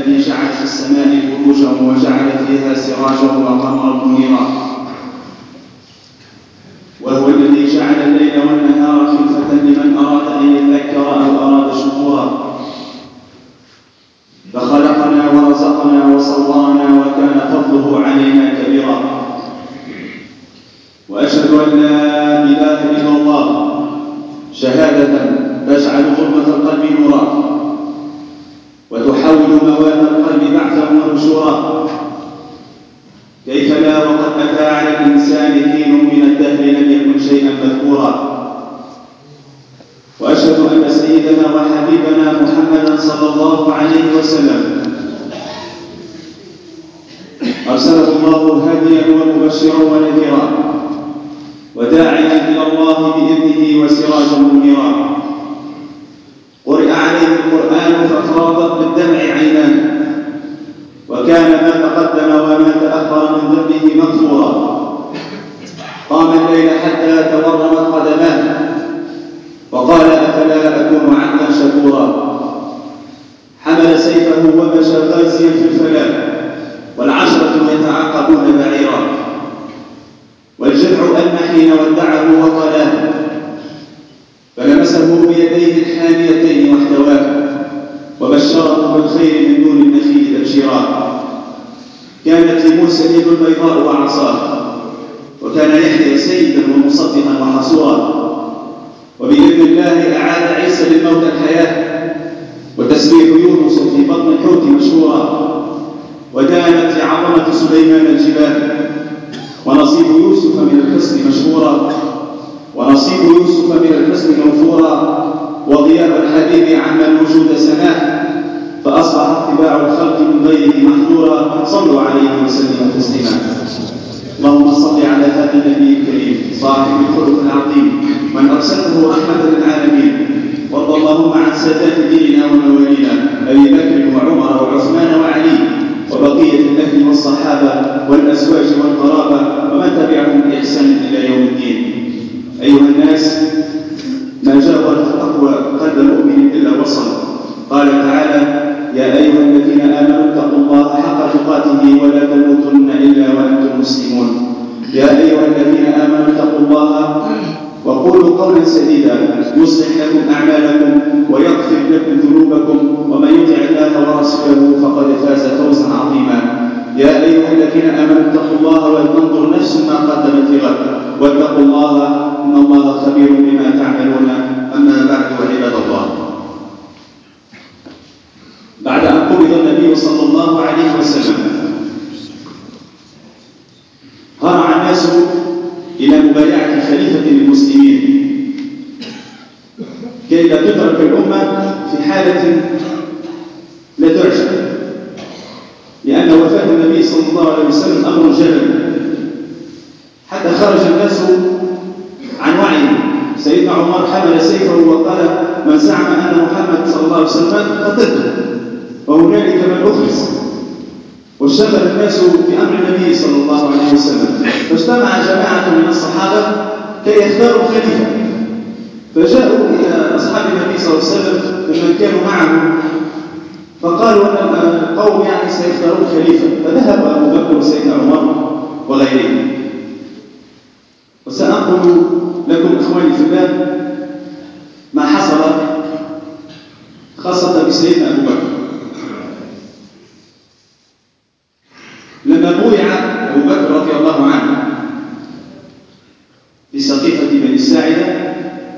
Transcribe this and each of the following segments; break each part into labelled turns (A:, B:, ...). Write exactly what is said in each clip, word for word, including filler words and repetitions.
A: الذي جعل في السماء بروجا وجعل فيها سراجا وقمرا منيرا، وهو الذي جعل الليل والنهار خلفة لمن أراد أن يذكر أو أراد شكورا، فخلقنا ورزقنا وصورنا وكان فضله علينا كبيرا. وأشهد أن لا إله إلا الله شهادة تجعل ظلمة القلب نورا وتحول مواد القلب بعثا ونشورا. كيف لا وقد أتى على الإنسان حين من الدهر لم يكن شيئا مذكورا. وأشهد أن سيدنا وحبيبنا محمدا صلى الله عليه وسلم أرسله الله هاديا ومبشرا ونذيرا وداعيا إلى الله بإذنه وسراجا منيرا. قرئ عليه القرآن ففاضت بالدمع عيناه، وكان ما تقدم وما تأخر من ذنبه مغفورا. قام الليل حتى تورمت قدماه وقال أفلا أكون عبدا شكورا. حمل سيفه ومشى غازيا في الفلاة والعشرة يتعاقبون بعيرا، والجذع أن حين ودعه وقلاه فلمسه بيديه الحانيتين واحتواه وبشره بالخير من دون النخيل تبشيرا. كانت لموسى اليد البيضاء وعصاه، وكان يحيى سيدا ومصدقا وحصورا. وبإذن الله أعاد عيسى للموت الحياة، وتسبيح يونس في بطن الحوت مشهورا. ودانت لعظمة سليمان الجبال، ونصيب يوسف من الحسن مشهورا، ونصيب يوسف من الحسن موفورا. وضياء الحبيب عم الوجود سناه، فأصبح اتباع الخلق من غيره محظورا. صلوا عليه وسلموا تسليما. اللهم صل على هذا النبي الكريم صاحب الخلق العظيم من أرسله رحمة للعالمين. وارض اللهم عن سادات ديننا وموالينا أبي بكر وعمر وعثمان وعلي وبقية الأهل والصحابة والأزواج والقرابة ومن تبعهم بإحسان إلى يوم الدين. أيها الناس، ما جاورت التقوى قلب مؤمن إلا وصل. قال تعالى: يا أيها الذين آمنوا اتقوا الله حق تقاته ولا تموتن إلا وأنتم مسلمون. يا أيها الذين آمنوا اتقوا الله وقولوا قولا سديدا يصلح لكم أعمالكم ويغفر لكم ذنوبكم، ومن يطع الله ورسوله فقد فاز فوزا عظيما. يا أيها الذين آمنوا اتقوا الله ولتنظر نفس ما قدمت لغد واتقوا الله إن الله خبير بما تعملون. أما بعد، عباد الله، بعد أن قبض النبي صلى الله عليه وسلم هرع الناس إلى مبايعة خليفة المسلمين كي لا تترك الأمة في حالة لا تعجب، لأن وفاة النبي صلى الله عليه وسلم أمر جلل حتى خرج الناس عن وعيه. سيدنا عمر حمل سيفه وقال: من زعم أن محمد صلى الله عليه وسلم قتلته، وهنالك من أخلص. واشتغل الناس بأمر النبي صلى الله عليه وسلم، فاجتمع جماعة من الصحابة كي يختاروا خليفة، فجاءوا إلى أصحاب النبي صلى الله عليه وسلم ومن كانوا معه فقالوا أن القوم يعني سيختارون خليفة. فذهب أبو بكر وسيدنا عمر وغيرهم. وسأنقل لكم إخواني في الله ما حصل خاصة بسيدنا أبو بكر. لما بويع أبو بكر رضي الله عنه في سقيفة بني الساعدة،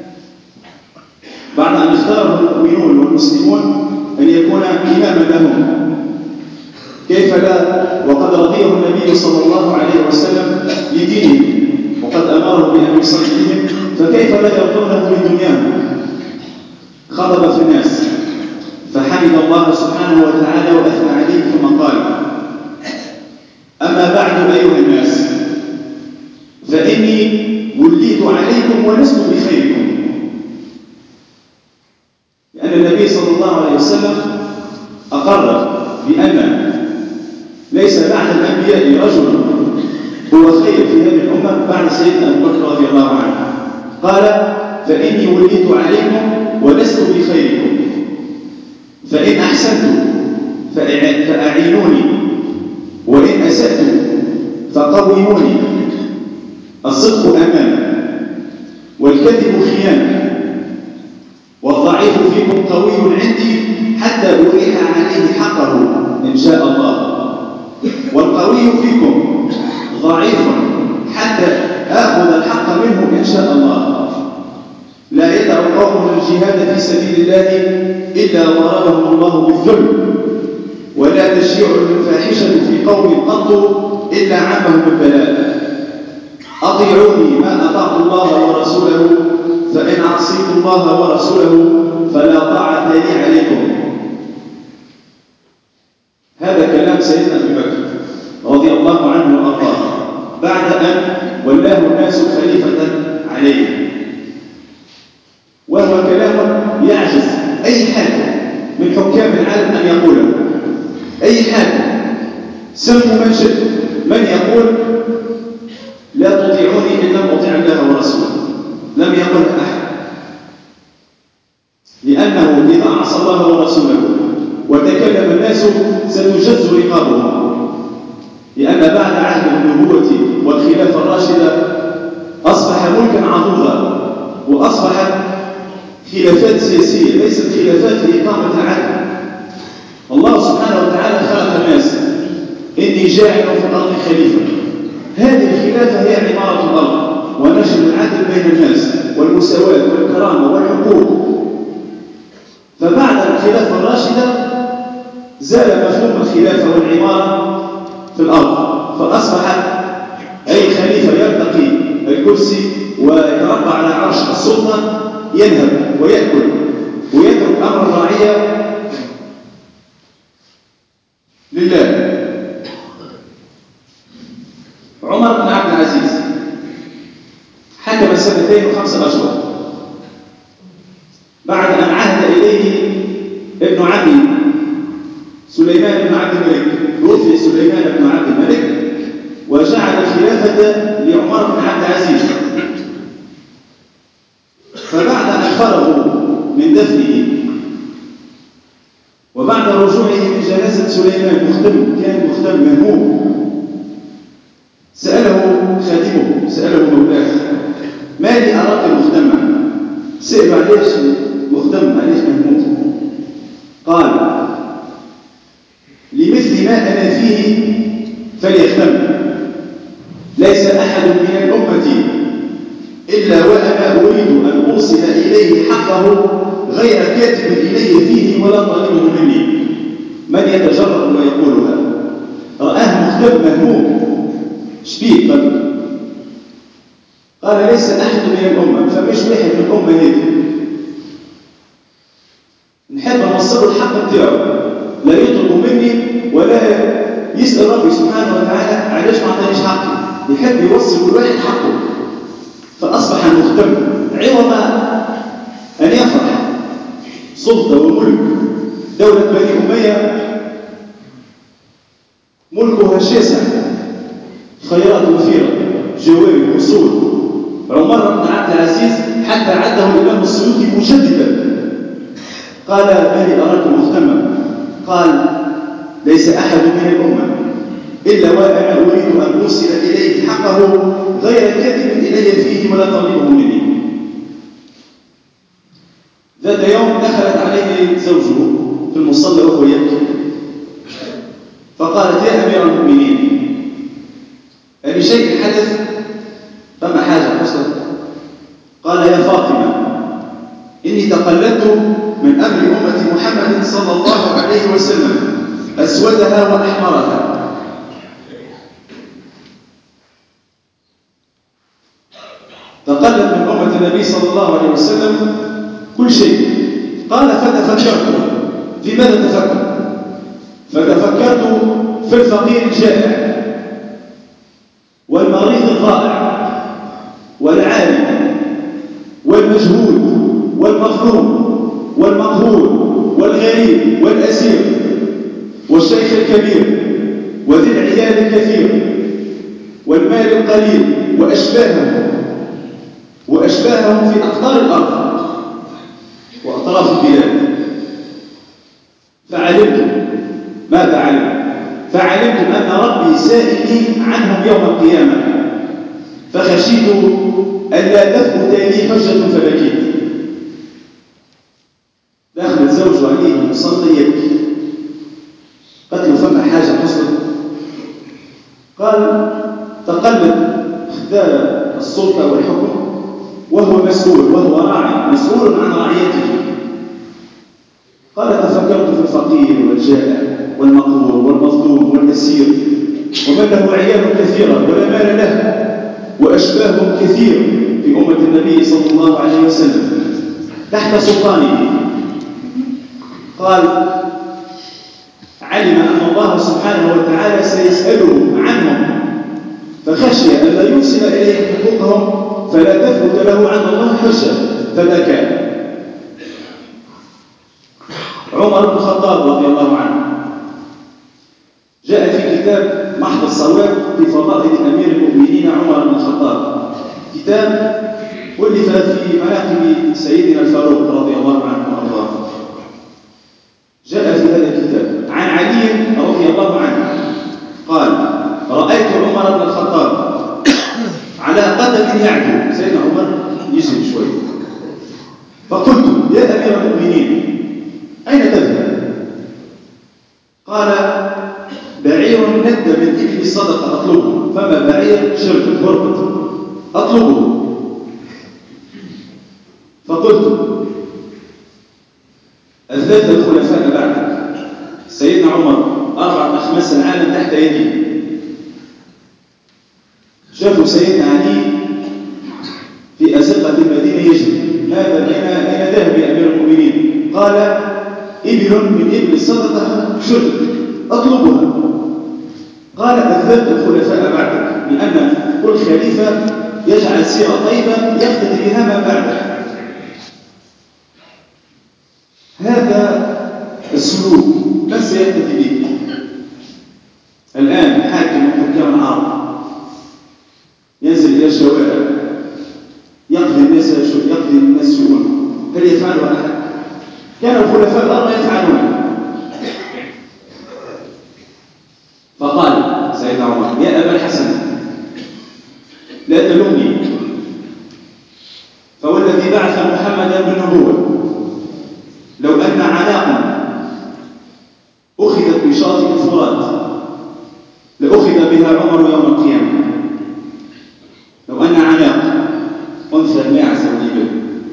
A: بعد أن اختاره المؤمنون والمسلمون أن يكون إماما لهم، كيف لا وقد رضيه النبي صلى الله عليه وسلم لدينهم وقد أمره بأن يصليهم، فكيف لا يرضونه لدنياهم؟ خطب في الناس فحمد الله سبحانه وتعالى وأثنى عليه ثم قال: أما بعد أيها الناس، فإني وليت عليكم ولست بخيركم. لأن النبي صلى الله عليه وسلم أقر بأن ليس بعد الأنبياء رجل هو خير في هذه الأمة بعد سيدنا أبو بكر رضي الله عنه. قال: فإني وليت عليكم ولست بخيركم، فإن أحسنت فأعينوني، وإن أسأت فقوموني. الصدق أمانة، والكذب خيانة، والضعيف فيكم قوي عندي حتى أريح عليه حقه إن شاء الله، والقوي فيكم ضعيف حتى آخذ الحق منه إن شاء الله. لا يدع قوم الجهاد في سبيل الله إلا ضربهم الله بالذل، ولا تشيع الفاحشة في قوم قط إلا عمهم البلاء. أطيعوني ما أطعت الله ورسوله، فإن عصيت الله ورسوله فلا طاعة لي عليكم. هذا كلام سيدنا أبي بكر رضي الله عنه وأرضاه بعد أن ولاه الناس خليفة عليه، وهو كلام يعجز أي حاكم من حكام العالم أن يقوله. أي حاكم سموا من شئت من يقول لا تطيعوني إن لم أطيع الله ورسوله، لم يقل أحد، لأنه إذا عصى الله ورسوله وتكلم الناس ستجز رقابهم، لأن بعد عهد النبوة والخلافة الراشدة أصبح ملكا عضوضا، وأصبحت خلافات سياسية ليست خلافات لإقامة العدل. الله سبحانه وتعالى خلق الناس، إني جاعل في الأرض خليفة. هذه الخلافة هي عمارة الأرض ونشر العدل بين الناس والمساواة والكرامة والحقوق. فبعد الخلافة الراشدة زال مفهوم الخلافة والعمارة في الأرض، فأصبحت أي خليفة يرتقي الكرسي ويتربع على عرش السلطة ينهب ويأكل ويترك أمر الرعية لله. عمر بن عبد العزيز حكم سنتين وخمسة أشهر بعد أن عهد إليه ابن عمه سليمان بن عبد الملك. توفي سليمان بن عبد الملك وجعل الخلافة لعمر بن عبد العزيز. فبعد أن فرغوا من دفنه وبعد رجوعه من جنازة سليمان مختم، كان مختم مهموم، سأله خادمه، سأله مولاه: ما لي أراك مختما؟ سأله: عليش مختم، عليش مهموم؟ قال: لمثل ما أنا فيه فليختم. ليس أحد من الأمة إلا وأنا أريد أن أوصل إليه حقه غير كاتب إلي فيه ولا طالبه مني. من يتجرأ ويقولها؟ رآه مختم مهموم، شبيه قلبه. قال: ليس أحد من الأمة، فمش واحد من الأمة هذه نحب نوصله الحق بتاعه، لا يطلب مني ولا يسأل ربي سبحانه وتعالى علاش ما عطانيش حقي، يحب يوصل كل واحد حقه. فأصبح المختم عوض أن يفرح سلطة وملك دولة بني أمية ملكها شاسع، خيرات وفيرة، جواري وصول. عمر بن عبد العزيز حتى عده الإمام السيوطي مجددا، قال: ما لي أراك مختما؟ قال: ليس أحد من الأمة إلا وأنا أريد أن أوصل إليه حقه غير كاتب إلي فيه ولا طالبه مني. ذات يوم دخلت عليه زوجه في المصلى وهو يبكي، فقالت: يا أمير المؤمنين، أبي شيء حدث؟ فما حاجة حصلت؟ قال: يا فاطمة، إني تقلدت من أمر أمة محمد صلى الله عليه وسلم أسودها وأحمرها. تقلد من أمة النبي صلى الله عليه وسلم كل شيء. قال: فتفكرت. في ماذا تفكر؟ فتفكرت في الفقير الجائع والمريض الضائع والعالم والمجهود والمظلوم والمقهور والغريب والأسير والشيخ الكبير وذي العيال الكثير والمال القليل وأشباههم وأشباههم في أقطار الأرض وأطراف البلاد. فعلمت. ماذا علمت؟ فعلمت أن ربي سائلي عنهم يوم القيامة، فخشيت ألا تثبت لي حجة فبكيت. دخل الزوج عليه يصلي يبكي، قالت له فما حاجة حصلت؟ قال تقلب اختار السلطة والحكم وهو مسؤول، وهو راعي مسؤول عن رعيته. قال تفكرت في الفقير والجائع والمقهور والمظلوم والأسير ومن له عيال كثيرة ولا مال له وأشباههم كثير في أمة النبي صلى الله عليه وسلم تحت سلطانه. قال علم أن الله سبحانه وتعالى سيسأله عنهم، فخشي أن لا يوصل إليهم حقوقهم فلا تثبت له عند الله حجة فبكى. عمر بن الخطاب رضي الله عنه جاء في كتاب محض الصواب في فضائل أمير المؤمنين عمر بن الخطاب، كتاب ألف في مناقب سيدنا الفاروق رضي الله عنه وأرضاه. جاء في هذا الكتاب عن علي رضي الله عنه قال رأيت عمر بن الخطاب على قدم يعدو، سيدنا عمر يجري شوي، فقلت يا أمير المؤمنين أين تذهب؟ قال بعير ند من إبل الصدقة أطلبه، فما بعير شركة هربت أطلبه. فقلت أثبت الخلفاء بعدك، سيدنا عمر أربعة أخماس العالم تحت يديه. شافوا سيدنا علي في أزقة المدينة يجري، هذا أين أين ذهب يا أمير المؤمنين؟ قال إبل من إبل الصدقة شركة أطلبها. قال أثبت الخلفاء بعدك، لأن كل خليفة يجعل سيرة طيبة يقتدي بها ما بعده. هذا السلوك من سيقتدي به؟ الآن حاكم من حكام العرب ينزل إلى الشوارع يقضي الناس يقضي الناس شؤونهم، هل يفعله أحد؟ كان الخلفاء الأربعة يفعلون. فقال سيدنا عمر يا أبا الحسن لا تلومني، فوالذي بعث محمدا بالنبوة لو أن عناقا أخذت بشاطئ الفرات لأخذ بها عمر يوم القيامة. لو أن عناق أنثى الماعز والإبل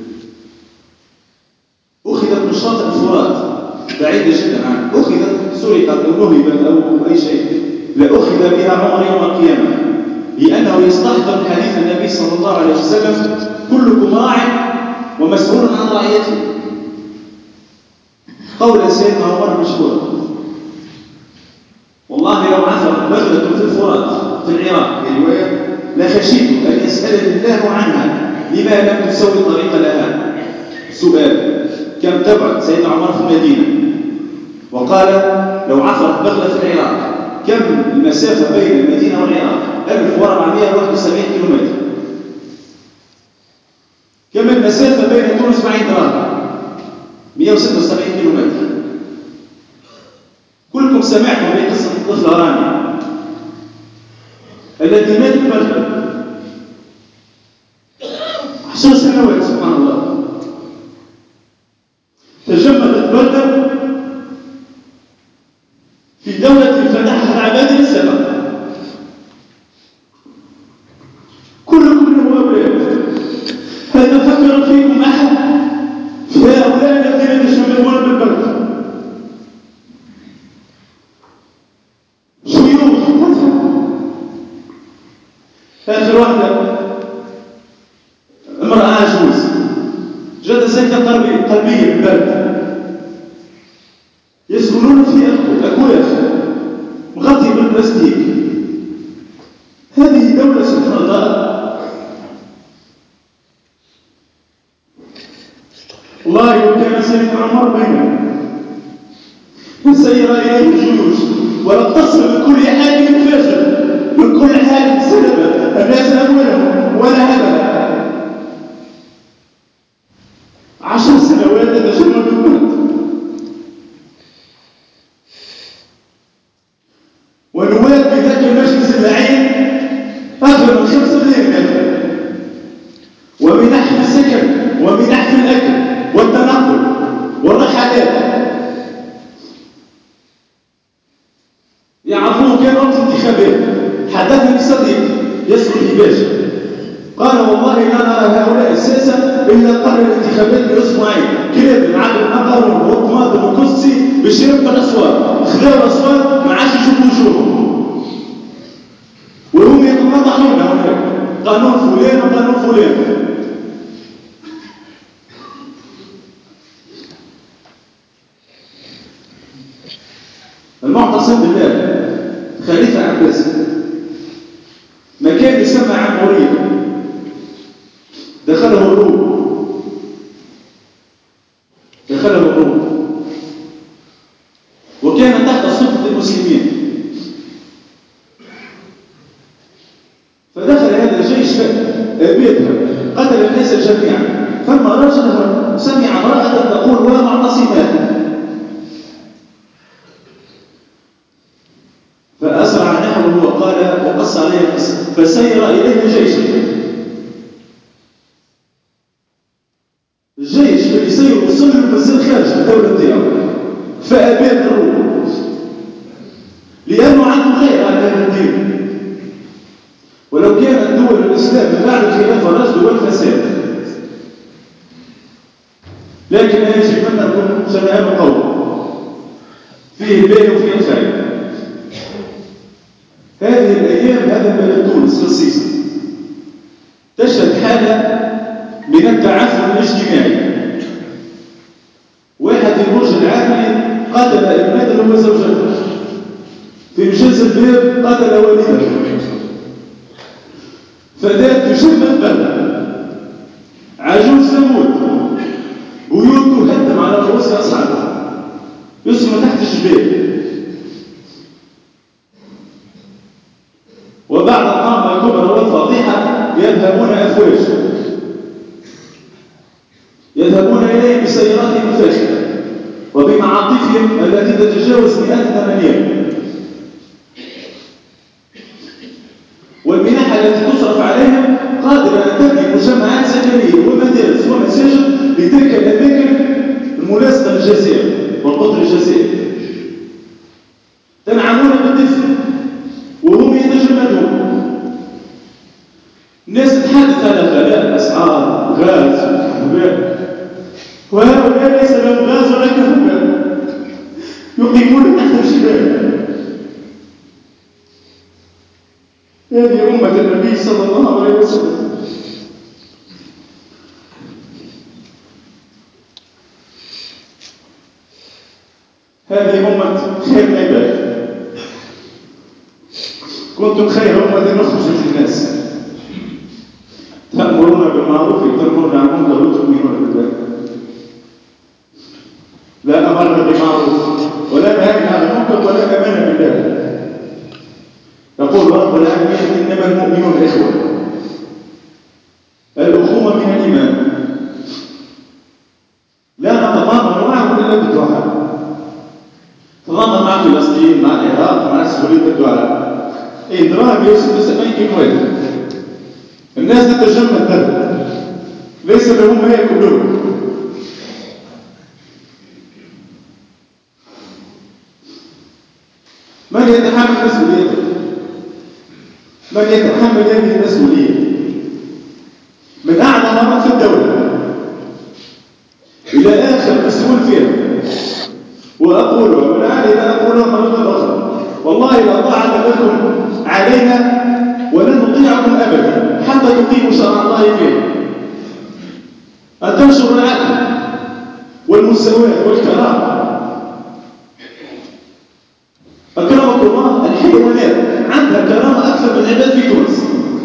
A: أخذت من شاطئ الفرات بعيدة جدا عنه، أخذت سرقت أو نهبت أو أي شيء لأخذ بها عمر يوم القيامة، لأنه يستحضر حديث النبي صلى الله عليه وسلم كلكم راع ومسؤول عن رعيته. قول سيدنا عمر مشهور والله لو عثرت بغلة في الفرات في العراق في رواية لخشيت أن يسألني الله عنها لما لم تسوي الطريق لها. سؤال كم تبعد سيدنا عمر في المدينة؟ وقال لو عثرت بغلة في العراق كم المسافة بين المدينة والعراق؟ ألف وأربعمائة وواحد وسبعين كيلومتر. كم المسافة بين تونس وعين دراهم؟ مئة وستة وسبعين كيلومتر. كلكم سمعتم بقصة الطفل رامي الذي مات ببغلة عشر سنوات سبحان الله. تجمدت بغلة في دولة فتحها العباد السبع، كلكم له أولاد. هذا فكر فيكم أحد في هؤلاء الذين يتشملون بالبغلة؟ شيوخ آخر واحدة امرأة عجوز جات سكتة قلبية بالبرد، يسكنون في أكواخ مغطية بالبلاستيك. هذه دولة سبحان الله. والله لو كان سيدنا عمر بيننا لسير إليه الجيوش ولتصل من كل حاكم فاجر من كل حاكم سلبا الناس أموالهم ولا هبل. عشر سنوات يتجمد الموت. والرحلات يعرفوه كان وقت الانتخابات. حدثني صديق يسكن في باشا قال والله لا نرى هؤلاء الساسة إلا قبل الانتخابات بأسبوعين كلاب معلم مقارون وطماطم وكسي باش يربطوا الأصوات خذاوا الأصوات ما عادش يشوفوا وجوههم وهم يتناطحون هناك قانون فلان وقانون فلان. المعتصم بالله خليفة عباسي ما كان يسمى عمورية دخله الروم دخله الروم وكان تحت سلطة المسلمين فدخل هذا الجيش بيتها قتل الناس جميعا. ثم رجل سمع امرأة تقول ولا معتصمات فأسرع نحوه وقال وقص عليه القصة فسير إليها جيش. الجيش اللي يسير وصل المنزل خارج الدولة ديالو فأباد الروم لأنه عنده خير على هذا الدين. ولو كانت دول الإسلام من بعد الخلافة رشد والفساد لكن لا يجب أن نكون شنآن قوم فيه الباقي وفيه الخير. هذه الأيام هذا بلد تونس خصيصا تشهد حالة من التعفن الاجتماعي. واحد في برج العافية قتل ابنته وزوجته، في مجلس الباب قتل والده، فتاة تشم البلد، عجوز تموت، بيوت تهدم على رؤوس أصحابها يسمى تحت الجبال. وبعد الطامة الكبرى والفضيحة يذهبون أفواج يذهبون إليه بسياراتهم الفاخرة وبمعاطفهم التي تتجاوز مئات الثمانيات. والمنح التي تصرف عليهم قادرة أن تبني مجمعات سكنية ومدارس ومساجد لتلك الأماكن الملاصقة للجزائر والقطر الجزائري. تنعمون بالدفء وهم يتجمدون. الناس تتحدث على غلاء أسعار غاز وكهرباء وهؤلاء ليس لهم غاز ولا كهرباء يقيمون تحت الجبال. هذه أمة النبي صلى الله عليه وسلم. هذه أمة خير العباد. كنتم خير أمة أخرجت للناس تأمرون بالمعروف وتنهون عن المنكر وتؤمنون بالله. لا أمرنا بالمعروف ولا نهينا عن المنكر ولا آمنا بالله. يقول رب العالمين إنما المؤمنون إخوة. الأخوة من الإيمان. لا نتضامن معهم إلا بالدعاء. تضامن مع فلسطين مع العراق مع سوريا بالدعاء. إيه دراهم يوصل سبعين كيلو الناس تتجمد ذلك ليس لهم ما يأكلون. من يتحمل مسؤوليته؟ من يتحمل هذه المسؤولية؟ من أعلى مرات في الدولة إلى آخر مسؤول فيها. وأقولها والآن لا أقولها مرة أخرى والله لا طاعة لكم علينا ولن نطيعكم أبدا حتى تقيموا شرع الله فيه. أن تنشروا العدل والمساواة والكرامة. أكرمكم الله الحيوانات عندها كرامة أكثر من العباد في تونس.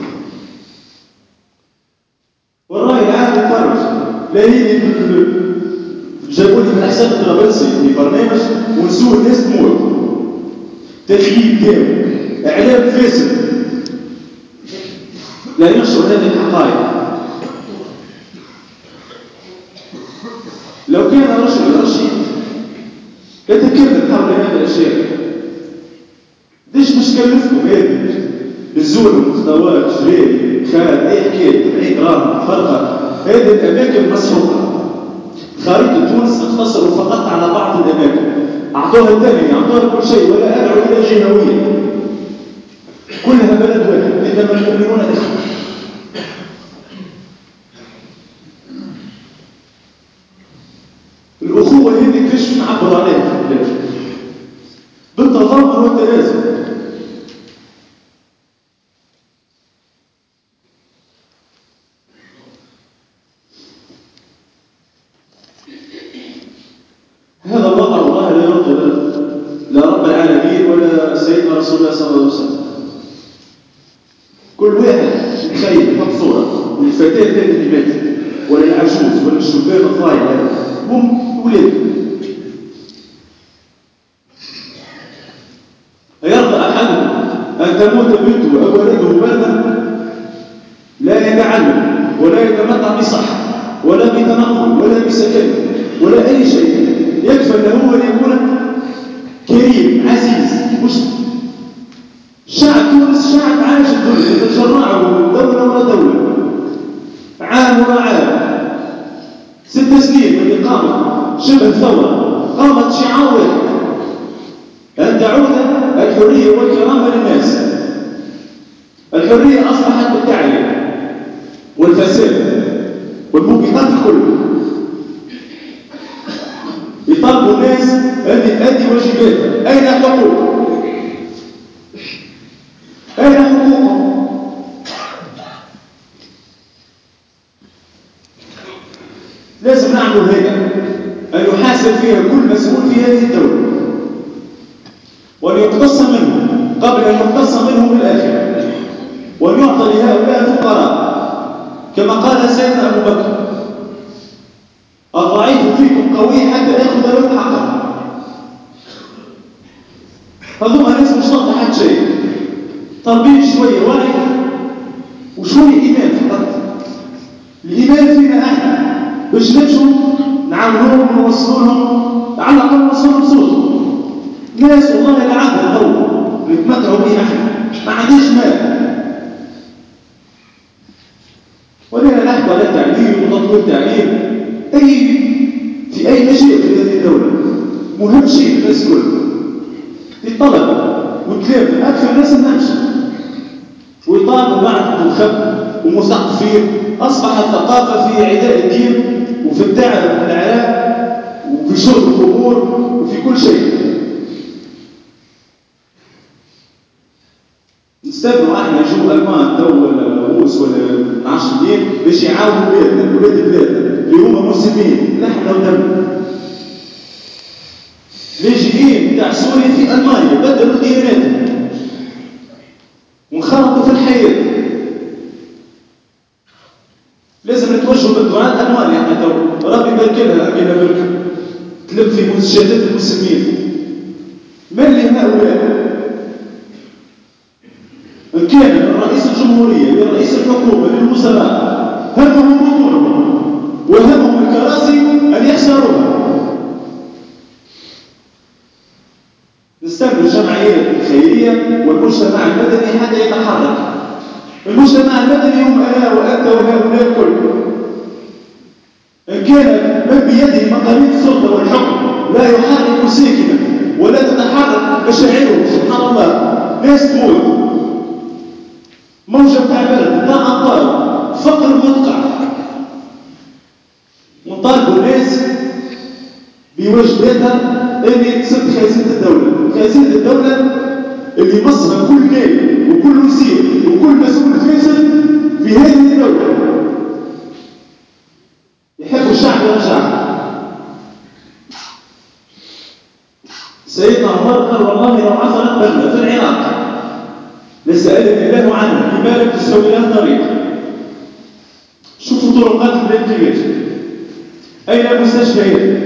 A: والرأي العام يتفرج لا يجي جابوني من حساب الطرابلسي في برنامج ونسوه الناس تموت. تخييم تام إعلام فاسد لا ينشر هذه الحقائق. لو كان رجل رشيد يتكلم حول هذه الأشياء. ليش مش كلفكم هذه الزول مخطوات جريري خالد أي حكاية تبعين دراهم فرقة. هذه الأماكن مسحوقة. خريطة تونس اختصروا أعطوها الثانية، أعطوها كل شيء، ولا أدعو إلى جهوية، كلها بلد واحد، إنما المؤمنون إخوة. الأخوة هذه كيفاش نعبر عليها في البلاد؟ بالتضامن والتلازم. هذا الوضع والله لا يرضي لا رب العالمين ولا سيدنا رسول الله صلى الله عليه وسلم. كل واحد يتخيل يحط صورة للفتاة هذه اللي ماتت، ولا العجوز، ولا الشبان الضايع هذا، هم ولاد. أيرضى أحدهم أن تموت بنته أو ولده بردا لا يتعلم ولا يتمتع بصحة ولا بتنقل ولا بسكن ولا أي شيء، يكفى له أن يكون كريم عزيز مسلم؟ شعب تونس شعب عاش الدنيا، يتجرعه دولة ورا دولة، عام ورا عام، ست سنين من قامت شبه ثورة، قامت شعار واحد: أن تعود الحرية والكرامة للناس. الحرية أصبحت بالتعليم والفساد والموبقات الكل. يطالبوا الناس أن تؤدي واجباتها. أين حقوق؟ أين حقوقهم؟ لازم نعمل هيك، أن يحاسب فيها كل مسؤول في هذه الدولة، وأن يقتص منه قبل أن يقتص منه بالآخرة، وأن يعطى لهؤلاء الفقراء كما قال سيدنا أبو بكر: الضعيف فيكم قوي حتى يأخذ له حقه. هذوما ناس مش طالبة حد شيء، طالبين شوية وعي وشوية إيمان فقط. الإيمان فينا احنا باش نمشوا نعاونوهم ونوصلوا لهم، على الأقل نوصلوا لهم صوتهم. ناس والله لا عندها ضوء نتمتعوا به احنا، ما عنديش مال، ولينا نحكي على التعليم وتطوير التعليم أي في أي مجال في هذه الدولة. مهم شيء الناس كل الطلبة والكلام أكثر الناس نمشي ويطالبوا بعض منخب ومثقفين. أصبحت الثقافة في عداء الدين وفي الدعوة بالعراق وفي شرب القبور وفي كل شيء. نستنوا احنا يجوا المان تو ولا روس ولا نعرفش منين باش يعاونوا بلادنا ولاد بلادنا اللي هما مسلمين لحنا ودمنا. لاجئين بتاع سوريا في المانيا بدلوا دياناتهم وانخرطوا في الحياه. لازم نتوجهوا بالدعاء المانيا احنا تو ربي يبارك لها امينه بركه تلم في مسجدات المسلمين. من لهؤلاء؟ إن كان من رئيس الجمهورية لرئيس الحكومة للوزراء همهم بطولهم وهمهم الكراسي أن يخسروها. نستنى الجمعيات الخيرية والمجتمع المدني حتى يتحرك. المجتمع المدني هم أنا وأنت وهؤلاء الكل. إن كان من بيده مقاليد السلطة والحكم لا يحرك ساكنا ولا تتحرك مشاعره، سبحان الله، ناس تموت، موجة بتاع برد بتاع أمطار، فقر مدقع، ونطالبوا الناس بواجباتها اللي تسد خزينة الدولة. خزينة الدولة اللي مصها كل مال وكل وزير وكل مسؤول فاسد في هذه الدولة يحبوا الشعب يرجع. سيدنا عمر قال: والله لو عثرت بغلة في العراق لسألني الله عنها لما لم تسوي لها طريق. شوفوا طرقات البلاد كيفاش، أين المستشفيات؟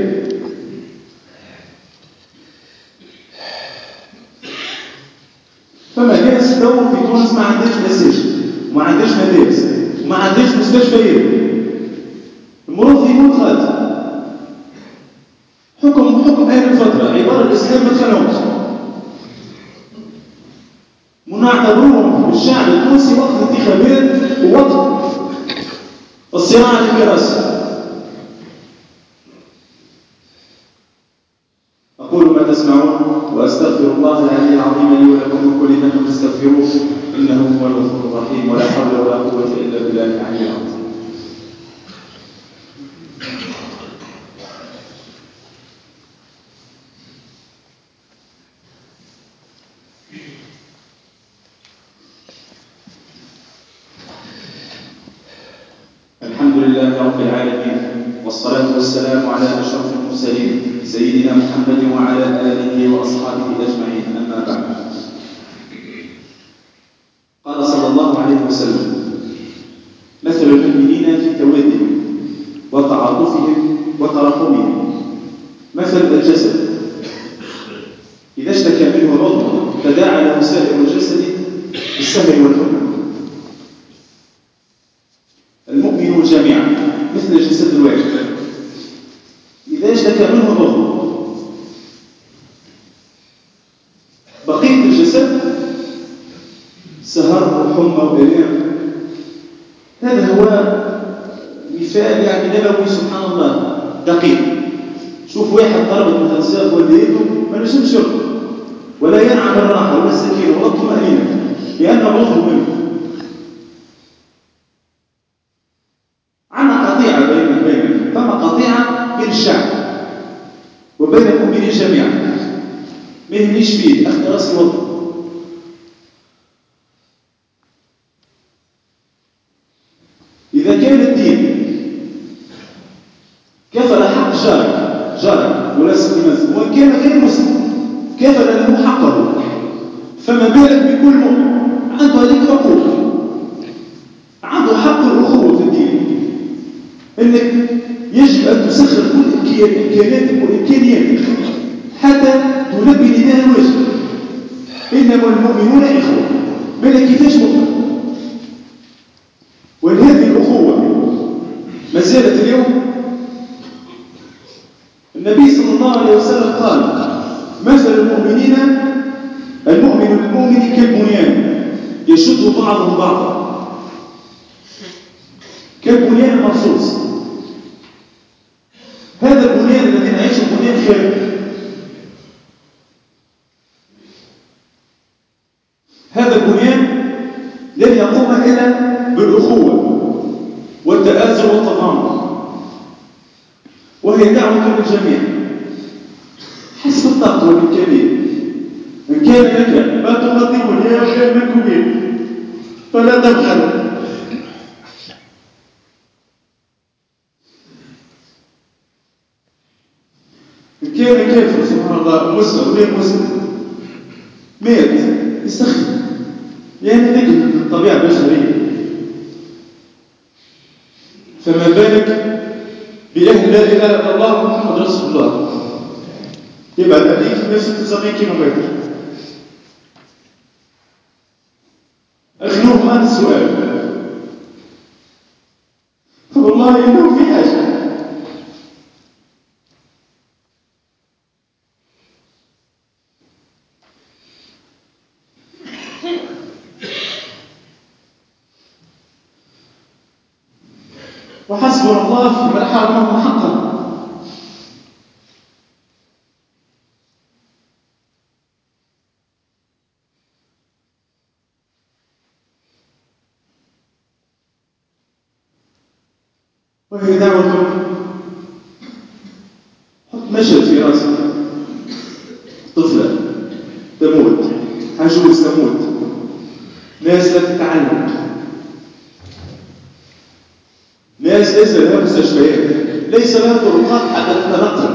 A: فما ناس دور في تونس ما عندهاش مساجد وما عندهاش مدارس وما عندهاش مستشفيات. المرض يموت غادي. حكم حكم أهل الفترة عبارة الإسلام ما تخلوهمش ونعتبروهم الشعب التونسي وقت الانتخابات ووقت الصراع للكراسي. أقول أقول ما تسمعون وأستغفر الله العلي العظيم لي ولكم من كل ذنب فاستغفروه إنه هو الغفور الرحيم ولا حول ولا قوة إلا بالله العلي العظيم. الحمد لله رب العالمين والصلاة والسلام على أشرف المرسلين سيدنا محمد وعلى آله وأصحابه أجمعين، أما بعد. قال صلى الله عليه وسلم: مثل المؤمنين في تودهم وتعاطفهم وترحمهم مثل الجسد إذا اشتكى منه عضو تداعى له سائر الجسد بالسهر والحمى. المؤمنون جميعا مثل الجسد الواحد، إذا اشتكى منه عضو بقية الجسد سهر وحمى وآلام. هذا هو مثال يعني نبوي سبحان الله دقيق. شوف واحد ضربت مثلا ساق والديته ما نجمش يرقد ولا ينعم الراحة ولا السكينة ولا الطمأنينة لأنه عضو منه. عندنا قطيعة بين بين ثم قطيعة بين الشعب وبين المؤمنين جميعا ما يهمنيش فيه أخذ راسي وضع. إذا كان الدين كفل حق جارك جارك ولا مسلم وإن كان غير مسلم كفل له حقه، فما بالك بكل مؤمن عنده هذه حقوق، عنده حق الأخوة في الدين، أنك يجب أن تسخر كل إمكاناتك وإمكانياتك حتى تلبي نداء الواجب. إنما المؤمنون إخوة، بل كيفاش مؤمن؟ وهذه الأخوة ما زالت اليوم. النبي صلى الله عليه وسلم قال: مثل المؤمنين المؤمن للمؤمن كالبنيان يشد بعضه بعضا، كالبنيان المرصوص. هذا البنيان الذي نعيشه بنيان خير، هذا البنيان لن يقوم إلا بالأخوة والتآزر والتضامن، وهي دعوة للجميع حسب الطاقة والإمكانية. إن كان لك ما تقدمه لأخير منكم فلا تبخل. إن كان كافر سبحان الله مسلم غير مسلم مات يستخدم، لأن ذلك الطبيعة البشرية، فما بالك بأهل لا إله إلا الله محمد رسول الله يبعد عليك مئة وستة وسبعين كيلومتر. أخلوه عن السؤال، فوالله إنه في حاجة. وحسبنا الله في من حرمه حقا. وهي دعوة. حط مشهد في راسك: طفلة تموت، عجوز تموت، ناس لا تتعلم، ناس ليس لها مستشفيات، ليس لها طرقات حتى تتنقل،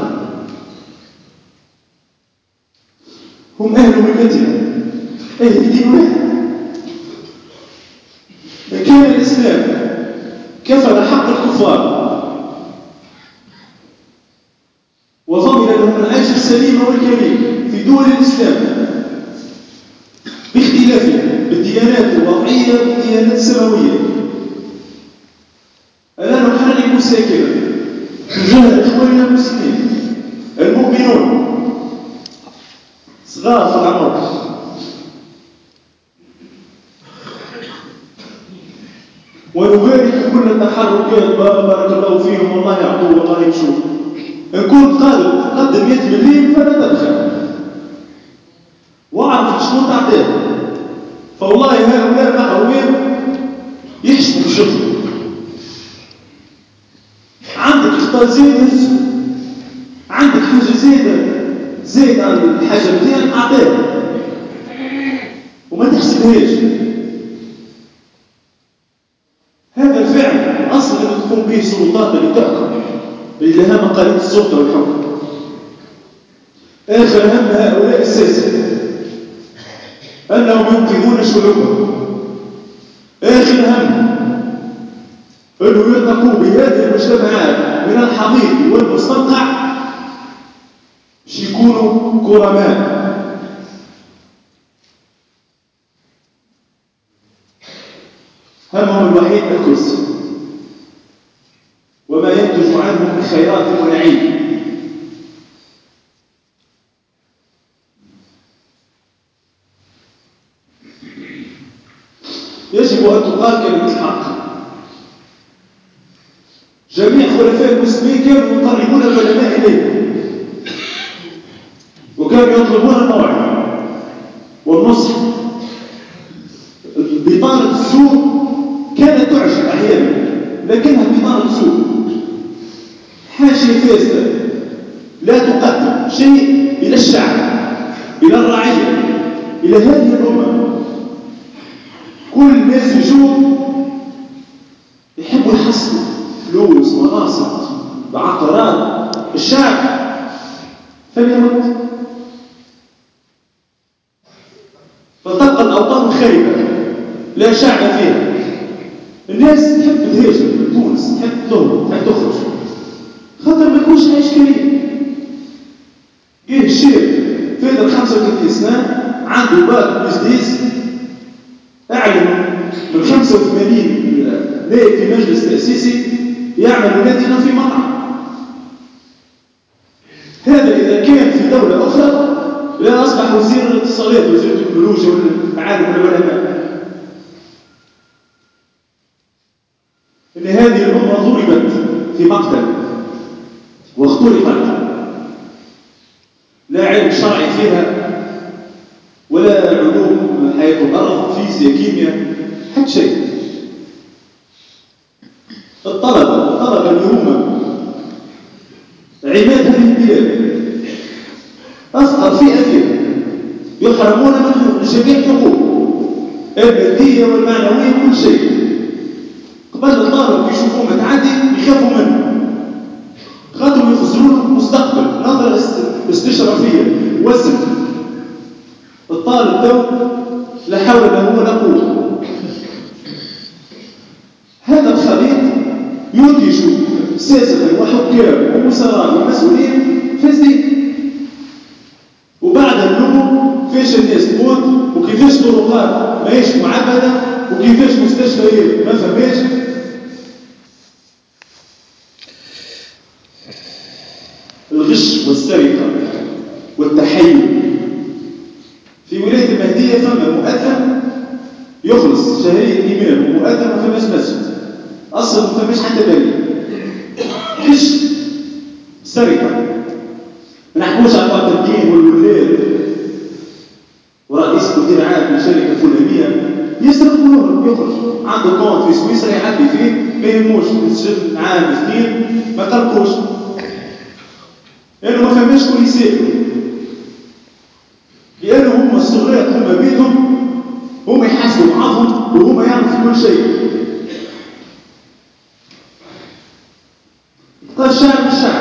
A: هم أهل ملتنا، أهل دين واحد. كان الإسلام كفل حق الكفار وضمن لهم العيش السليم والكريم في دول الإسلام باختلافهم بالديانات الوضعية والديانات السماوية. ألا نحرك ساكنا تجاه إخواننا المسلمين المؤمنون صغار في العمر، ونبارك كل التحركات بارك الله فيهم والله يعطوا والله يمشوا. إن كنت قادر تقدم مئة مليم فلا تبخل، زيد الحاجة مزيان أعطيها وما تحسبهاش. هذا الفعل أصلا اللي تقوم به السلطات اللي تحكم، اللي لها مقاليد السلطة والحكم. آخر هم هؤلاء الساسة أنهم ينقذون شعوبهم، آخر هم أنه يرتقوا بهذه المجتمعات من الحضيض والمستنقع باش يكونوا كرماء. همهم الوحيد الكرسي وما ينتج عنه من خيرات ونعيم. يجب أن تقال كلمة الحق. جميع خلفاء المسلمين كانوا يقربون العلماء إليه، وكانوا يطلبون الموعظة والنصح. بطانة السوء كانت تعجب أحيانا، لكنها بطانة سوء، حاشية فاسدة لا تقدم شيء إلى الشعب، إلى الرعية، إلى هذه الأمة. كل الناس يجوا يحبوا يحصلوا فلوس، مناصب، عقارات. الشعب فليمت، فتبقى الأوطان خيبة لا شعب فيها. الناس تحب تهاجر من تونس، تحب تهرب، تحب تخرج، خاطر ما يكونش عايش كريم. جه الشيخ فادر خمسة وثلاثين سنة، عنده باك بيزديز، أعلن من خمسة وثمانين نائب في مجلس تأسيسي يعمل لدينا في مطعم. هذا إذا كان في دولة أخرى لا أصبح وزير الاتصالات، وزير التكنولوجيا والمعارف والعلماء. إن هذه الأمة ضربت في مقتل واخترقت، لا علم شرعي فيها ولا علوم حياة الأرض، فيزياء، كيمياء، حتى شيء. الطلبة الطلبة اللي هم عماد هذه البلاد أفقر فئة فيها يحرمون من جميع الحقوق المادية والمعنوية وكل شيء. قبل الطالب يشوفوه متعدي يخافوا منه، خاطروا يخسرون مستقبل، نظرة استشرافية، وزن. الطالب تو لا حول له ولا قوة. هذا الخليط ينتج ساسة وحكام ووزراء ومسؤولين فاسدين. وبعد اللغو فيش الناس تموت، وكيفاش طرقات ماهيش معبدة، وكيفاش مستشفيات ما فماش. الغش والسرقة والتحيل. في ولاية المهدية فما مؤذن يخلص شهرية إيمان ومؤذن ما فماش مسجد أصلا، ما فماش حتى بالي. غش، سرقة. ما نحكوش على بعض الدين والولاد ورئيس مدير عام من شركة فلانية يسرق ويهرب يخرج، عنده كونت في سويسرا يعدي فيه ما يهموش، يتسجن عام اثنين ما قلقوش، لأنه ما فهمش كل يسيروا، لأنه هم الصغيرات هم بيتهم هم يحاسبوا بعضهم وهم يعرفوا كل شيء. قال الشعب الشعب،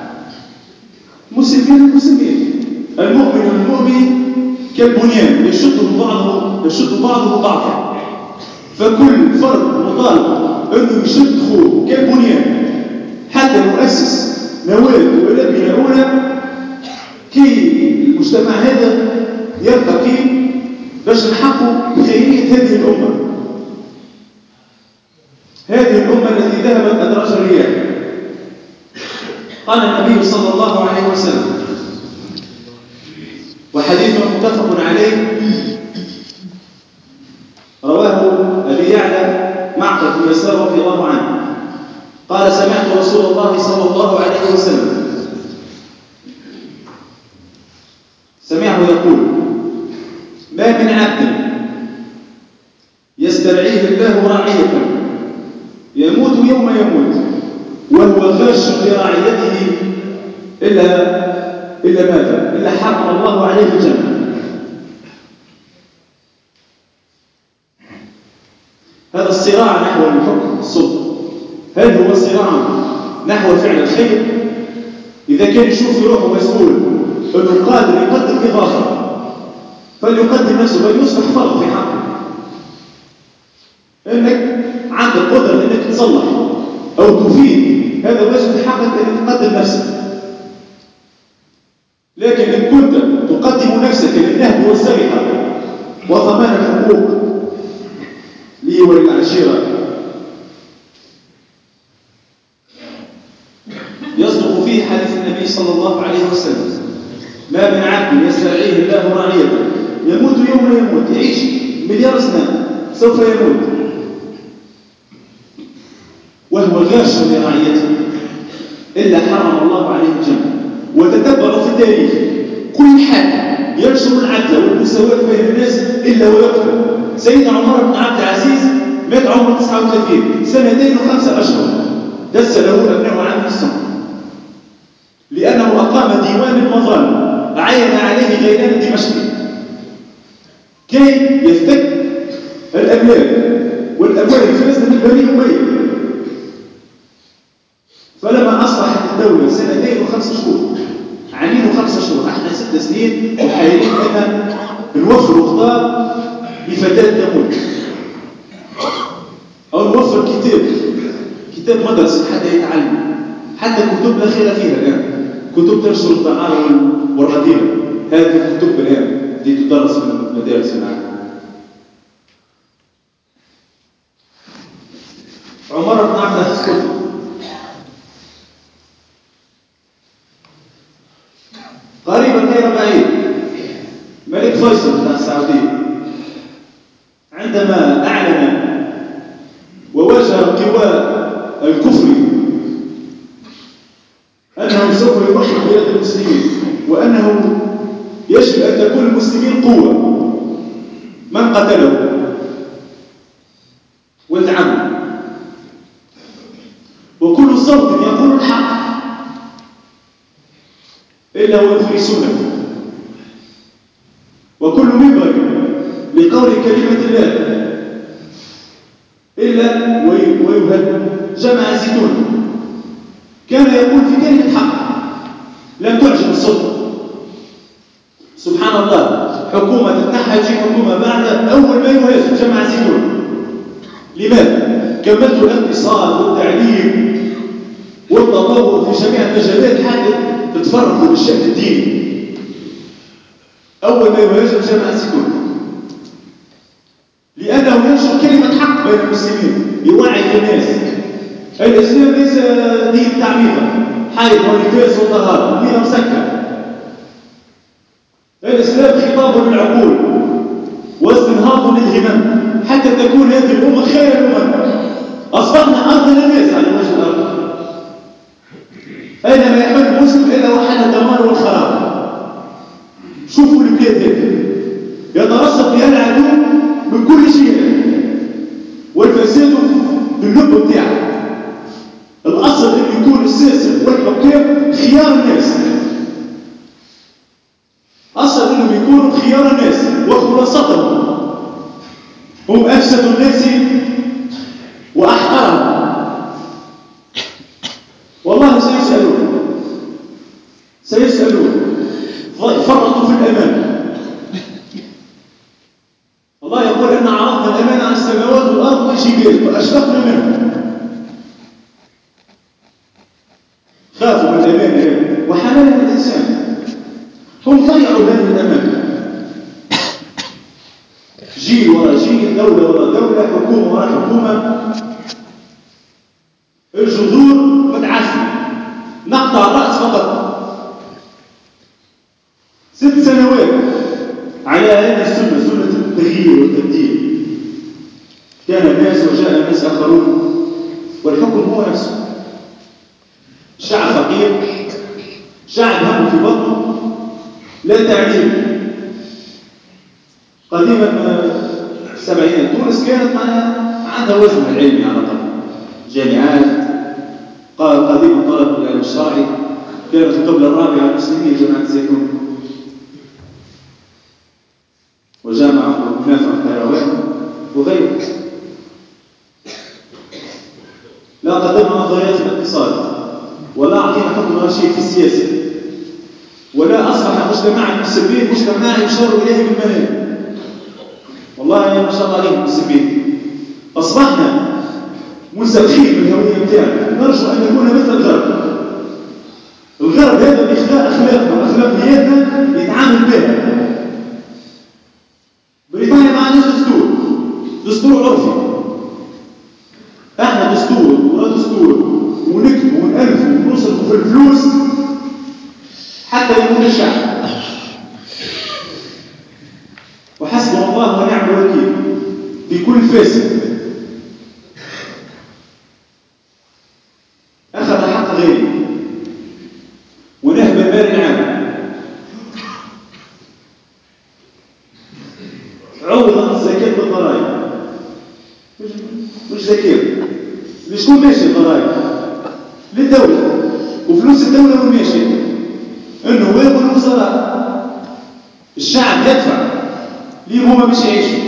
A: مسلمين المسلمين، المؤمن والمؤمن كالبنيان يشد بعضه يشد بعضه بعضا. فكل فرد مطالب انه يشد خوه كالبنيان، حتى المؤسس نواه ولبنه اولى كي المجتمع هذا يرتقي باش نحقق بخيريه هذه الامه، هذه الامه التي ذهبت ادراج الرياح. قال النبي صلى الله عليه وسلم وحديث متفق عليه رواه أبي يعلى معقل بن يسار رضي الله عنه قال سمعت رسول الله صلى الله عليه وسلم سمعه يقول ما من عبد يسترعيه الله راعية يموت يوم يموت وهو غاش لراعيته إلا إلا ماذا؟ إلا حرم الله عليه الجنة. هذا الصراع نحو الحكم السلطة، هل هو صراع نحو فعل الخير؟ إذا كان يشوف روحه مسؤول أنه قادر يقدم إضافة فليقدم نفسه، بل يصبح فرض في حقه أنك عندك قدرة أنك تصلح أو تفيد، هذا واجب في حقك أنك تقدم نفسك. لكن إن كنت تقدم نفسك للنهب والسرقة وضمان الحقوق لي وللعشيرة، يصدق فيه حديث النبي صلى الله عليه وسلم: ما من عبد يسترعيه الله رعيته يموت يوم يموت، يعيش مليار سنة سوف يموت وهو غاش لرعيته إلا حرم الله عليه الجنة. وتتبعوا في التاريخ كل حد ينشر العدل والمساواة بين الناس إلا ويقتل. سيدنا عمر بن عبد العزيز مات عمره تسعة وثلاثين، سنتين وخمسة أشهر دس له أبناء عمه السم، لأنه أقام ديوان المظالم عين عليه غيلان الدمشقي كي يفتك الأملاك والأموال الفاسدة من بني أمية. فلما أصبحت الدولة سنتين وخمس شهور، عامين وخمسة شهور، احنا ست سنين وحاليين أن نوفر خطاب لفتاة تموت، أو نوفر كتاب كتاب مدرسة حتى يتعلم، حتى كتب لا خير فيها الآن، كتب تنشر الدعارة والرذيلة، هذه الكتب الآن التي تدرس في المدارس العامة. عمر بن عبد العزيز قريبا غير بعيد ملك فيصل بتاع السعودية عندما أعلن وواجه قوى الكفر أنه سوف يوحد بلاد المسلمين وأنه يجب أن تكون المسلمين قوة، من قتله والعم، وكل صوت يقول الحق إلا ويفرسونه، وكل منبر لقول كلمة الله إلا ويهد. جمع زيتون كان يقول في كلمة حق لم تعجب السلطة، سبحان الله، حكومة تتنحى تجي حكومة بعد أول ما يهاجم جمع زيتون. لماذا؟ كملت الاقتصاد والتعليم والتطور في جميع المجالات حتى تتفرغوا للشأن الديني. أول ما يهاجم جمع زيتون لأنه ينشر كلمة حق بين المسلمين، يوعي الناس الإسلام ليس دين تعميقا حيث ونفاس وطهارة دين مسكر. الإسلام خطاب للعقول واستنهاض للهمم حتى تكون هذه الأمة خير الأمم. أصبحنا أرض الناس على وجه الأرض، أينما يحل المسلم إلا وحل الدمار والخراب. شوفوا البلاد هذه يترصد بها العدو من كل شيء، والفساد في اللب بتاعه. الأصل أن يكون الساسة والحكام خيار الناس، أصل أنهم يكونوا خيار الناس وخلاصتهم هم أفسد الناس وأحقرهم. والله سيسألون سيسألون فرطوا في الأمان. الله يقول إن عرضنا الأمان على السماوات والأرض والجبال فأشفقنا منه. خافوا من الأمان وحملها الإنسان، هم ضيعوا هذا الأمان، جيل وراء جيل، دولة وراء دولة، حكومة وراء حكومة، الجذور متعفنة، نقطع الرأس فقط. ست سنوات على هذه السنة، سنة التغيير والتبديل. كان الناس وجاء الناس آخرون والحكم هو نفسه. شعب فقير، شعب هم في بطنه، لا تعليم. قديما السبعينات تونس كانت عندها وزن العلمي على الأقل، جامعات، قديما طلب العلم الشرعي، كانت القبلة الرابعة المسلمين جماعة الزيتون، وجامعة نافع القيروان وغيره. لا قدمنا نظريات في الاقتصاد، ولا أعطينا حكم رشيد في السياسة، ولا أصبح مجتمع المسلمين مجتمع يشار إليه بالمنام. والله يا ما شاء الله عليكم المسلمين، أصبحنا منسلخين بالهوية بتاعنا، نرجو أن نكون مثل الغرب. الغرب هذا بإخلاء أخلاقنا وأخلاقياتنا يتعامل بها. بريطانيا ما عندهاش دستور، دستور عرفي. احنا دستور ورا دستور، ونكتب ونألف ونصرف في الفلوس حتى يموت الشعب. وحسبنا الله ونعم الوكيل في كل فاسد أخذ حق غيره ونهب المال العام عوضا الزكاة بالضرائب. مش زكاة، لشكون ماشي الضرائب؟ للدولة، وفلوس الدولة وين ماشي؟ النواب والوزراء. الشعب يدفع ليه هما باش يعيشوا.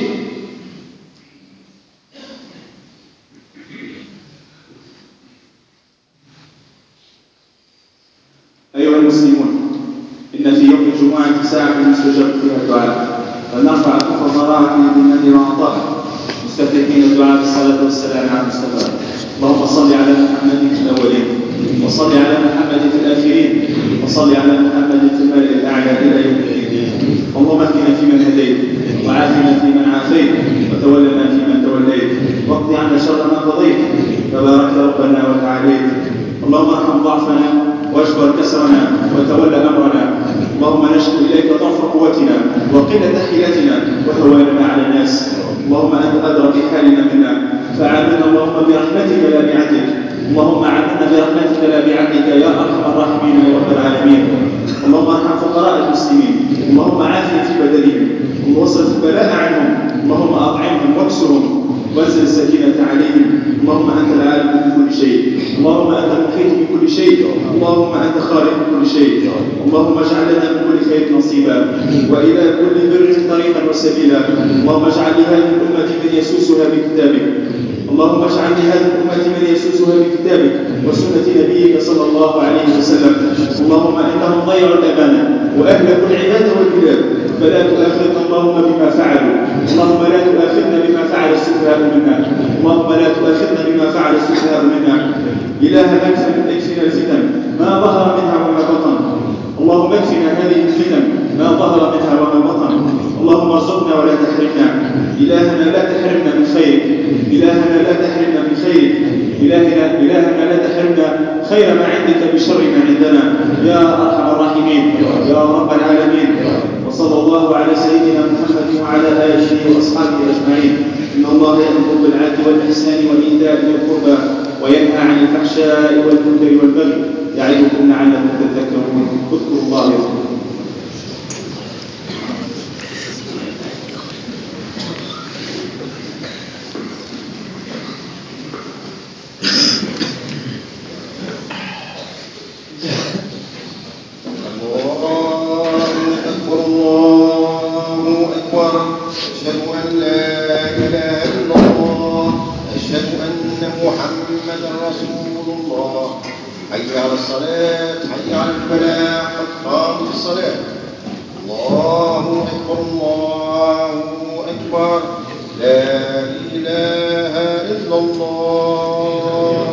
A: أيها المسلمون، إن في يوم الجمعة ساعة يستجاب فيها الدعاء، فلنرفع كفر المراعي بالمن وعطاء مستفتحين الدعاء بالصلاة والسلام على المصطفى. اللهم صل على محمد في الأولين، وصل على محمد في الآخرين، وصل على محمد في الملأ الأعلى إلى يوم الدين. اللهم اهدنا فيمن هديت، وعافنا فيمن عافيت، وتولنا فيمن توليت، واقض عنا شر ما قضيت، تبارك ربنا وتعاليت. اللهم ارحم ضعفنا واجبر كسرنا وتولى امرنا. اللهم نشكو اليك ضعف قوتنا وقله حيلتنا وهواننا على الناس. اللهم انت ادرى بحالنا منا، فعاملنا اللهم برحمتك لا بعدلك. اللهم عاملنا برحمتك لا بعدلك يا ارحم الراحمين يا رب العالمين. اللهم ارحم فقراء المسلمين، اللهم عافهم في بدنهم، واصرف البلاء عنهم، اللهم اطعمهم واكسهم وانزل السكينة عليهم. اللهم أنت العالم بكل شيء، اللهم أنت المحيط بكل شيء، اللهم أنت خالق كل شيء. اللهم اجعل لنا من كل خير نصيبا، وإلى كل بر طريقا وسبيلا. اللهم اجعل لهذه الأمة من يسوسها بكتابك، اللهم اجعل لهذه الأمة من يسوسها بكتابك وسنة نبيك صلى الله عليه وسلم. اللهم إنهم ضيعوا الأمانة وأهلكوا العباد والبلاد، فلا تؤاخذنا اللهم بما فعلوا، اللهم لا تؤاخذنا بما فعل السفهاء منا، اللهم لا تؤاخذنا بما فعل السفهاء منا. إلهنا اكفنا الفتن ما ظهر منها وما بطن، اللهم اكفنا هذه الفتن ما ظهر منها وما بطن. اللهم ارزقنا ولا تحرمنا، إلهنا لا تحرمنا من خيرك، إلهنا لا تحرمنا من خيرك، إلهنا إلهنا لا تحرمنا خير ما عندك بشر ما عندنا يا أرحم الراحمين يا رب العالمين. وصلى الله على سيدنا محمد وعلى آله وأصحابه أجمعين. إن الله يأمر بالعدل والإحسان وإيتاء ذي القربى وينهى عن الفحشاء والمنكر والبغي يعظكم لعلكم تذكرون. اذكروا الله يذكركم.
B: حي على الصلاة، حي على الفلاح، قد قامت الصلاة. الله أكبر الله أكبر، لا إله إلا الله.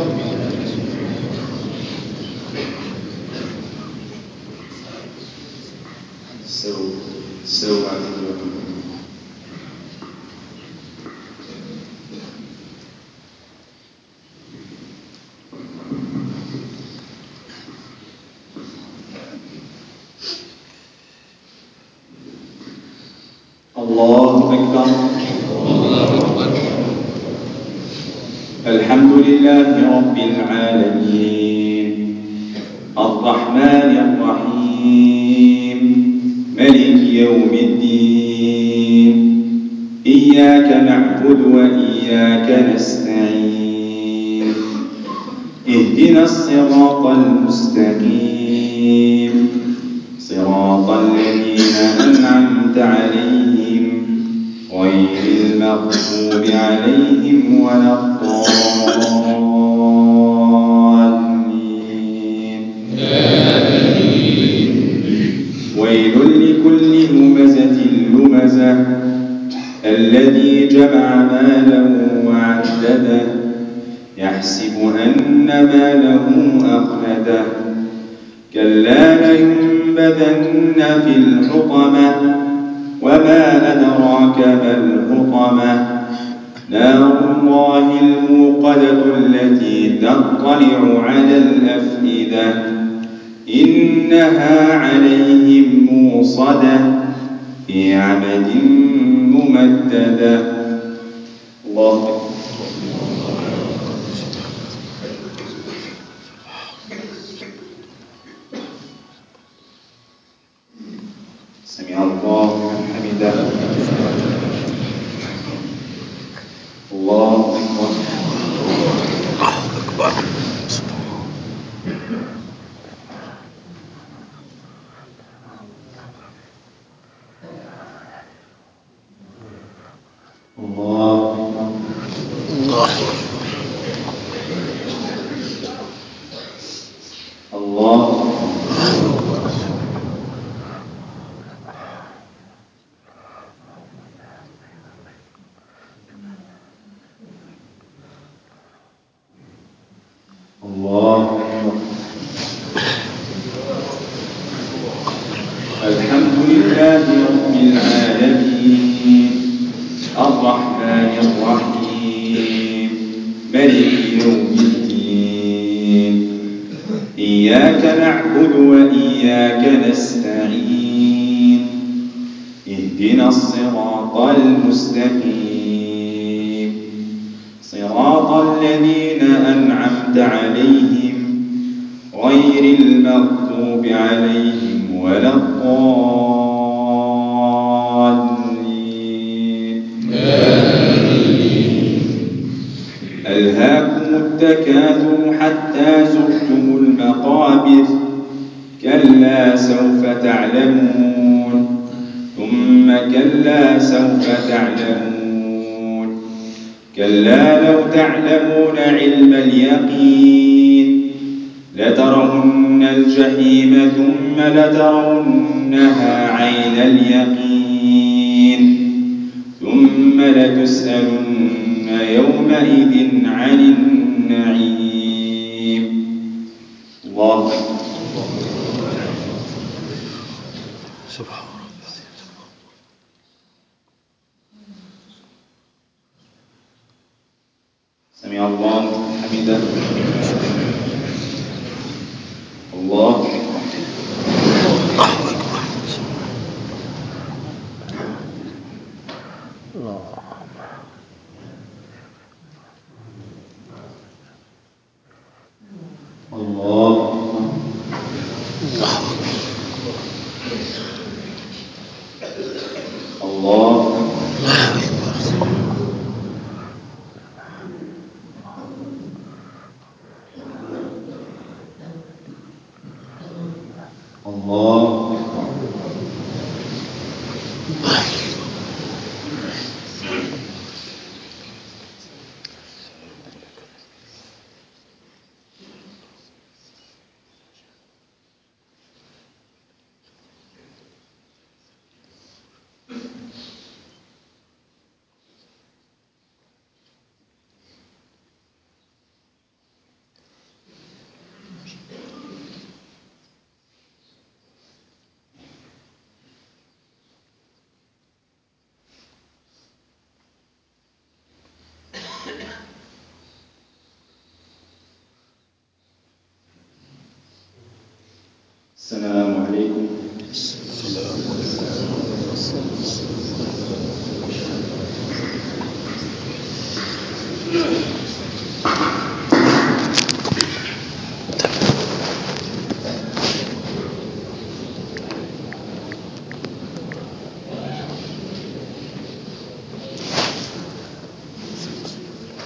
A: استووا استووا اعتدلوا. الله أكبر. الحمد لله رب العالمين الرحمن الرحيم مالك يوم الدين إياك نعبد وإياك نستعين اهدنا الصراط المستقيم
C: الرجيم صراط الذين أنعمت عليهم غير المغضوب عليهم ولا الضالين. ويل لكل همزة لمزة الذي جمع ماله وعدده يحسب أن ماله أخلده كلا لينبذن في الحطمة وما أدراك ما الحطمة نار الله الموقدة التي تطلع على الأفئدة إنها عليهم موصدة في عمد ممددة. الله أكبر. سمع الله لمن حمده. الله أكبر. الله أكبر. الله الله أكبر. الحمد لله رب العالمين الرحمن الرحيم مالك يوم الدين إياك نعبد وإياك نستعين اهدنا الصراط المستقيم صراط الذين أنعمت عليهم غير المغضوب عليهم ولا الضالين. ألهاكم التكاثر حتى زرتم المقابر كلا سوف تعلمون ثم كلا سوف تعلمون كلا لو تعلمون علم اليقين لترون الجحيم ثم لترونها عين اليقين ثم لتسألن يومئذ عن النعيم. الله أكبر. سبحان الله. سمع الله حمده. الله أكبر. الله أكبر. الله الله أكبر. السلام عليكم. السلام عليكم.